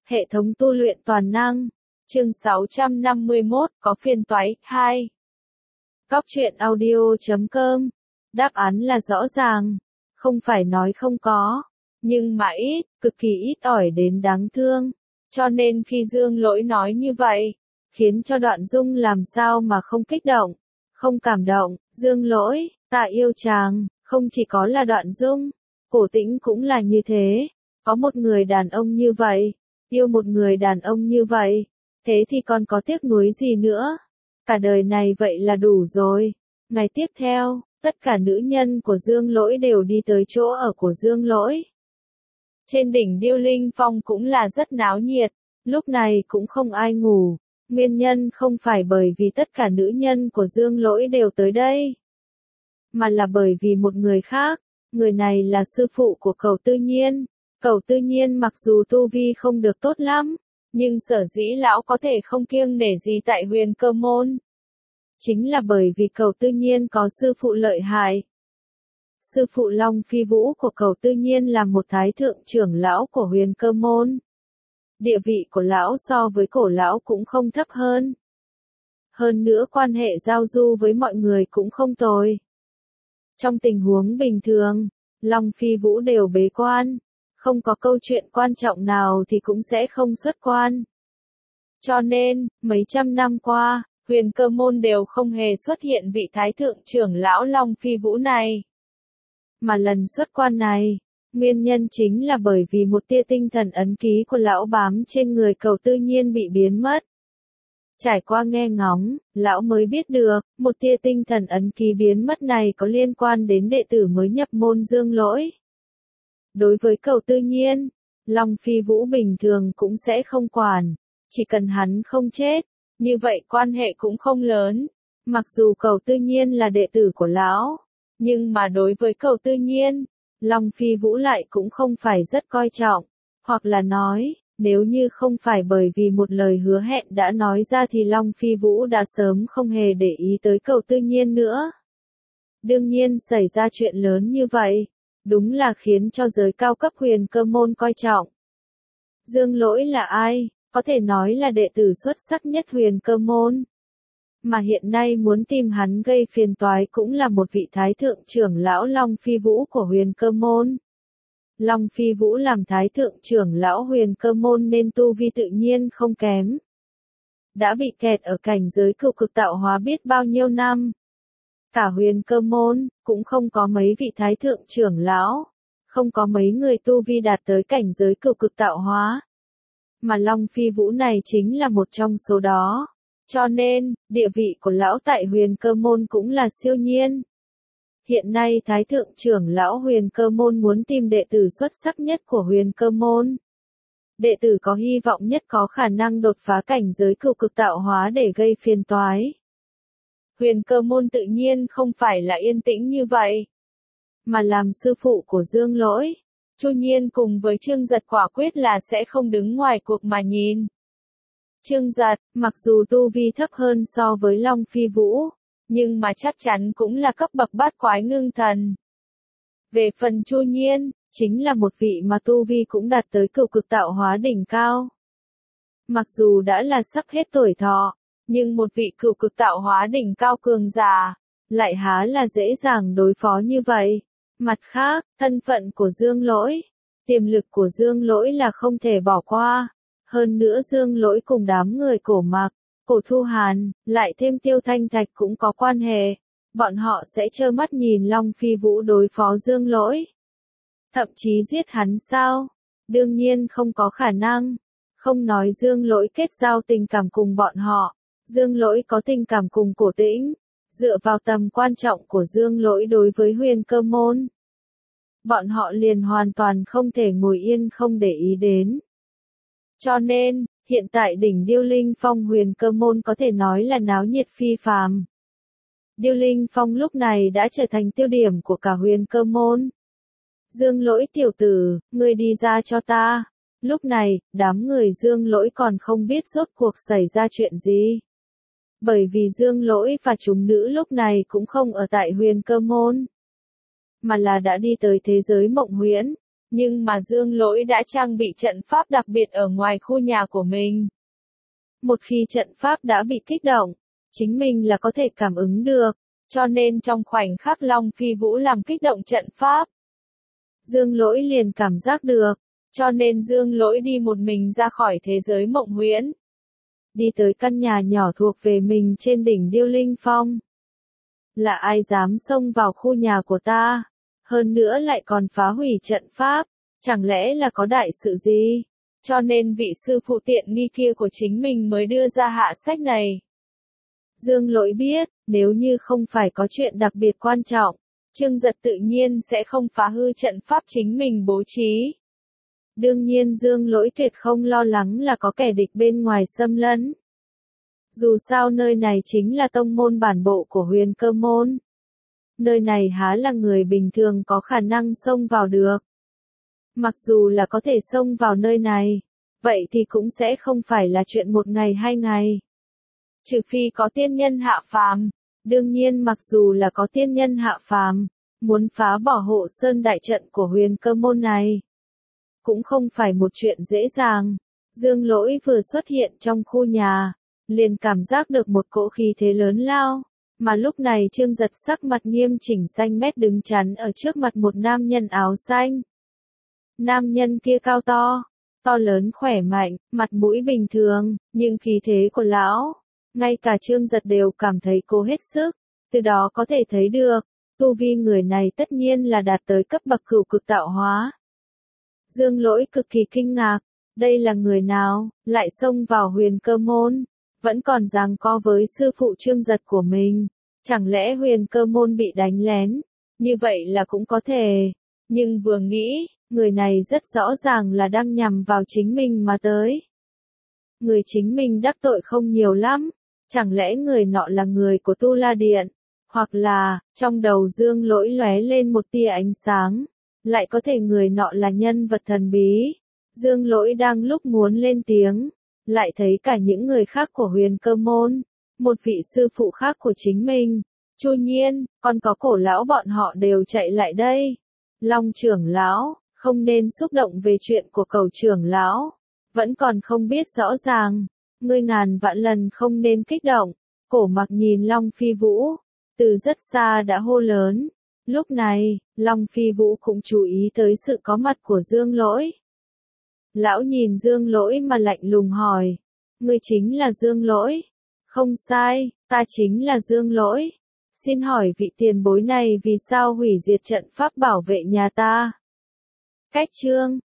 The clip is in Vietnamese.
Hệ thống tu luyện toàn năng. Chương 651, có phiền toái. 2. Cóc truyện audio.com. Đáp án là rõ ràng. Không phải nói không có. Nhưng mà ít, cực kỳ ít ỏi đến đáng thương. Cho nên khi Dương Lỗi nói như vậy, khiến cho Đoạn Dung làm sao mà không kích động, không cảm động. Dương Lỗi, ta yêu chàng, không chỉ có là Đoạn Dung. Cổ Tĩnh cũng là như thế. Có một người đàn ông như vậy, yêu một người đàn ông như vậy, thế thì còn có tiếc nuối gì nữa? Cả đời này vậy là đủ rồi. Ngày tiếp theo, tất cả nữ nhân của Dương Lỗi đều đi tới chỗ ở của Dương Lỗi. Trên đỉnh Điêu Linh Phong cũng là rất náo nhiệt, lúc này cũng không ai ngủ. Nguyên nhân không phải bởi vì tất cả nữ nhân của Dương Lỗi đều tới đây, mà là bởi vì một người khác. Người này là sư phụ của Cầu Tư Nhiên. Cầu Tư Nhiên mặc dù tu vi không được tốt lắm, nhưng sở dĩ lão có thể không kiêng nể gì tại Huyền Cơ Môn, chính là bởi vì Cầu Tư Nhiên có sư phụ lợi hại. Sư phụ Long Phi Vũ của Cầu Tư Nhiên là một thái thượng trưởng lão của Huyền Cơ Môn. Địa vị của lão so với cổ lão cũng không thấp hơn. Hơn nữa quan hệ giao du với mọi người cũng không tồi. Trong tình huống bình thường, Long Phi Vũ đều bế quan. Không có câu chuyện quan trọng nào thì cũng sẽ không xuất quan. Cho nên, mấy trăm năm qua, Huyền Cơ Môn đều không hề xuất hiện vị thái thượng trưởng lão Long Phi Vũ này. Mà lần xuất quan này, nguyên nhân chính là bởi vì một tia tinh thần ấn ký của lão bám trên người Cầu Tư Nhiên bị biến mất. Trải qua nghe ngóng, lão mới biết được, một tia tinh thần ấn ký biến mất này có liên quan đến đệ tử mới nhập môn Dương Lỗi. Đối với Cầu Tư Nhiên, Long Phi Vũ bình thường cũng sẽ không quản, chỉ cần hắn không chết, như vậy quan hệ cũng không lớn. Mặc dù Cầu Tư Nhiên là đệ tử của lão, nhưng mà đối với Cầu Tư Nhiên, Long Phi Vũ lại cũng không phải rất coi trọng, hoặc là nói, nếu như không phải bởi vì một lời hứa hẹn đã nói ra thì Long Phi Vũ đã sớm không hề để ý tới Cầu Tư Nhiên nữa. Đương nhiên xảy ra chuyện lớn như vậy, đúng là khiến cho giới cao cấp Huyền Cơ Môn coi trọng. Dương Lỗi là ai? Có thể nói là đệ tử xuất sắc nhất Huyền Cơ Môn. Mà hiện nay muốn tìm hắn gây phiền toái cũng là một vị thái thượng trưởng lão Long Phi Vũ của Huyền Cơ Môn. Long Phi Vũ làm thái thượng trưởng lão Huyền Cơ Môn nên tu vi tự nhiên không kém. Đã bị kẹt ở cảnh giới cựu cực tạo hóa biết bao nhiêu năm. Cả Huyền Cơ Môn, cũng không có mấy vị thái thượng trưởng lão, không có mấy người tu vi đạt tới cảnh giới cựu cực tạo hóa. Mà Long Phi Vũ này chính là một trong số đó. Cho nên, địa vị của lão tại Huyền Cơ Môn cũng là siêu nhiên. Hiện nay thái thượng trưởng lão Huyền Cơ Môn muốn tìm đệ tử xuất sắc nhất của Huyền Cơ Môn. Đệ tử có hy vọng nhất có khả năng đột phá cảnh giới cựu cực tạo hóa để gây phiền toái. Huyền Cơ Môn tự nhiên không phải là yên tĩnh như vậy, mà làm sư phụ của Dương Lỗi, Chu Nhiên cùng với Trương Giật quả quyết là sẽ không đứng ngoài cuộc mà nhìn. Trương Giật, mặc dù tu vi thấp hơn so với Long Phi Vũ, nhưng mà chắc chắn cũng là cấp bậc bát quái ngưng thần. Về phần Chu Nhiên, chính là một vị mà tu vi cũng đạt tới cựu cực tạo hóa đỉnh cao. Mặc dù đã là sắp hết tuổi thọ, nhưng một vị cựu cực tạo hóa đỉnh cao cường giả, lại há là dễ dàng đối phó như vậy. Mặt khác, thân phận của Dương Lỗi, tiềm lực của Dương Lỗi là không thể bỏ qua. Hơn nữa Dương Lỗi cùng đám người Cổ Mặc, Cổ Thu Hàn, lại thêm Tiêu Thanh Thạch cũng có quan hệ. Bọn họ sẽ trơ mắt nhìn Long Phi Vũ đối phó Dương Lỗi. Thậm chí giết hắn sao? Đương nhiên không có khả năng. Không nói Dương Lỗi kết giao tình cảm cùng bọn họ. Dương Lỗi có tình cảm cùng Cổ Tĩnh. Dựa vào tầm quan trọng của Dương Lỗi đối với Huyền Cơ Môn, bọn họ liền hoàn toàn không thể ngồi yên không để ý đến. Cho nên, hiện tại đỉnh Điêu Linh Phong Huyền Cơ Môn có thể nói là náo nhiệt phi phàm. Điêu Linh Phong lúc này đã trở thành tiêu điểm của cả Huyền Cơ Môn. Dương Lỗi tiểu tử, ngươi đi ra cho ta. Lúc này, đám người Dương Lỗi còn không biết rốt cuộc xảy ra chuyện gì. Bởi vì Dương Lỗi và chúng nữ lúc này cũng không ở tại Huyền Cơ Môn, mà là đã đi tới thế giới mộng huyễn. Nhưng mà Dương Lỗi đã trang bị trận pháp đặc biệt ở ngoài khu nhà của mình. Một khi trận pháp đã bị kích động, chính mình là có thể cảm ứng được, cho nên trong khoảnh khắc Long Phi Vũ làm kích động trận pháp, Dương Lỗi liền cảm giác được, cho nên Dương Lỗi đi một mình ra khỏi thế giới mộng huyễn. Đi tới căn nhà nhỏ thuộc về mình trên đỉnh Điêu Linh Phong. Là ai dám xông vào khu nhà của ta? Hơn nữa lại còn phá hủy trận pháp, chẳng lẽ là có đại sự gì? Cho nên vị sư phụ tiện nghi kia của chính mình mới đưa ra hạ sách này. Dương Lỗi biết, nếu như không phải có chuyện đặc biệt quan trọng, Trương Giật tự nhiên sẽ không phá hư trận pháp chính mình bố trí. Đương nhiên Dương Lỗi tuyệt không lo lắng là có kẻ địch bên ngoài xâm lấn. Dù sao nơi này chính là tông môn bản bộ của Huyền Cơ môn. Nơi này há là người bình thường có khả năng xông vào được. Mặc dù là có thể xông vào nơi này, vậy thì cũng sẽ không phải là chuyện một ngày hai ngày. Trừ phi có tiên nhân hạ phàm. Đương nhiên mặc dù là có tiên nhân hạ phàm, muốn phá bỏ hộ sơn đại trận của Huyền Cơ môn này, cũng không phải một chuyện dễ dàng. Dương Lỗi vừa xuất hiện trong khu nhà, liền cảm giác được một cỗ khí thế lớn lao, mà lúc này Trương Giật sắc mặt nghiêm chỉnh xanh mét đứng chắn ở trước mặt một nam nhân áo xanh. Nam nhân kia cao to lớn khỏe mạnh, mặt mũi bình thường, nhưng khí thế của lão, ngay cả Trương Giật đều cảm thấy cố hết sức, từ đó có thể thấy được, tu vi người này tất nhiên là đạt tới cấp bậc cửu cực tạo hóa. Dương Lỗi cực kỳ kinh ngạc, đây là người nào, lại xông vào Huyền Cơ môn, vẫn còn giằng co với sư phụ Trương Giật của mình, chẳng lẽ Huyền Cơ môn bị đánh lén, như vậy là cũng có thể, nhưng vừa nghĩ, người này rất rõ ràng là đang nhằm vào chính mình mà tới. Người chính mình đắc tội không nhiều lắm, chẳng lẽ người nọ là người của Tu La Điện, hoặc là, trong đầu Dương Lỗi lóe lên một tia ánh sáng, lại có thể người nọ là nhân vật thần bí. Dương Lỗi đang lúc muốn lên tiếng, lại thấy cả những người khác của Huyền Cơ môn, một vị sư phụ khác của chính mình, Chu Nhiên, còn có Cổ lão bọn họ đều chạy lại đây. Long trưởng lão, không nên xúc động về chuyện của Cầu trưởng lão, vẫn còn không biết rõ ràng, ngươi ngàn vạn lần không nên kích động. Cổ Mặc nhìn Long Phi Vũ, từ rất xa đã hô lớn. Lúc này, Long Phi Vũ cũng chú ý tới sự có mặt của Dương Lỗi. Lão nhìn Dương Lỗi mà lạnh lùng hỏi, ngươi chính là Dương Lỗi? Không sai, ta chính là Dương Lỗi. Xin hỏi vị tiền bối này vì sao hủy diệt trận pháp bảo vệ nhà ta? Cách chương